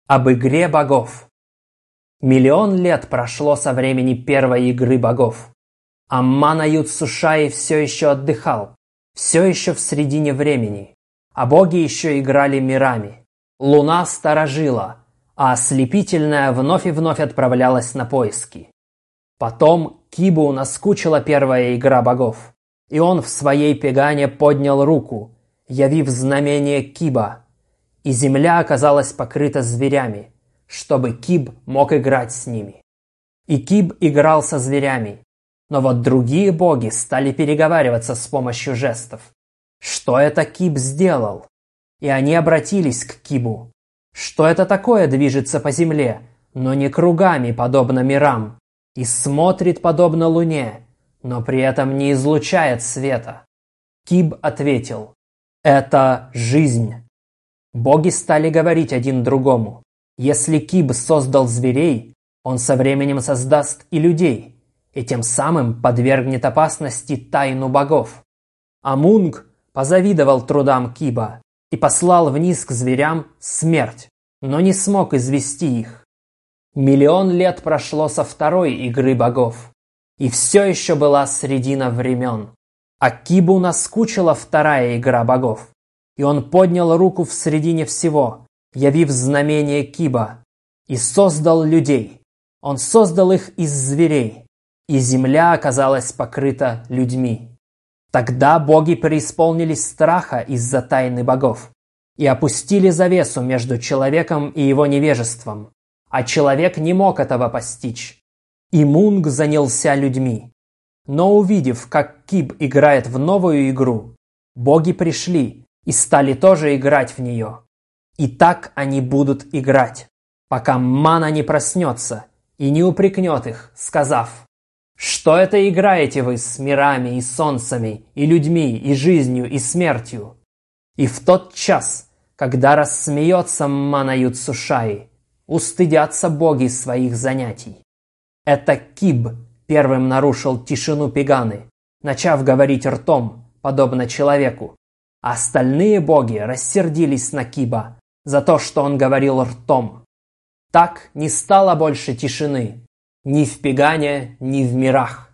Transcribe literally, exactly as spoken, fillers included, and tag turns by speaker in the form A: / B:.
A: Об игре богов. Миллион лет прошло со времени первой игры богов. Аммана-Ютсушаи все еще отдыхал, все еще в середине времени, а боги еще играли мирами. Луна сторожила, а ослепительная вновь и вновь отправлялась на поиски. Потом Кибу наскучила первая игра богов, и он в своей пегане поднял руку, явив знамение Киба, и земля оказалась покрыта зверями, чтобы Киб мог играть с ними. И Киб играл со зверями, но вот другие боги стали переговариваться с помощью жестов. Что это Киб сделал? И они обратились к Кибу. Что это такое движется по земле, но не кругами, подобно мирам, и смотрит подобно луне, но при этом не излучает света? Киб ответил: это жизнь. Боги стали говорить один другому: если Киб создал зверей, он со временем создаст и людей, и тем самым подвергнет опасности тайну богов. Амунг позавидовал трудам Киба и послал вниз к зверям смерть, но не смог извести их. Миллион лет прошло со второй игры богов, и все еще была средина времен. А Кибу наскучила вторая игра богов, и он поднял руку в середине всего, явив знамение Киба, и создал людей. Он создал их из зверей, и земля оказалась покрыта людьми. Тогда боги преисполнились страха из-за тайны богов и опустили завесу между человеком и его невежеством, а человек не мог этого постичь. И Мунг занялся людьми. Но увидев, как Киб играет в новую игру, боги пришли и стали тоже играть в нее. И так они будут играть, пока Мана не проснется и не упрекнет их, сказав: «Что это играете вы с мирами и солнцами, и людьми, и жизнью, и смертью?» И в тот час, когда рассмеется Мана-Ютсушаи, устыдятся боги своих занятий. Это Киб первым нарушил тишину пеганы, начав говорить ртом, подобно человеку. А остальные боги рассердились на Киба за то, что он говорил ртом. Так не стало больше тишины ни в пегане, ни в мирах.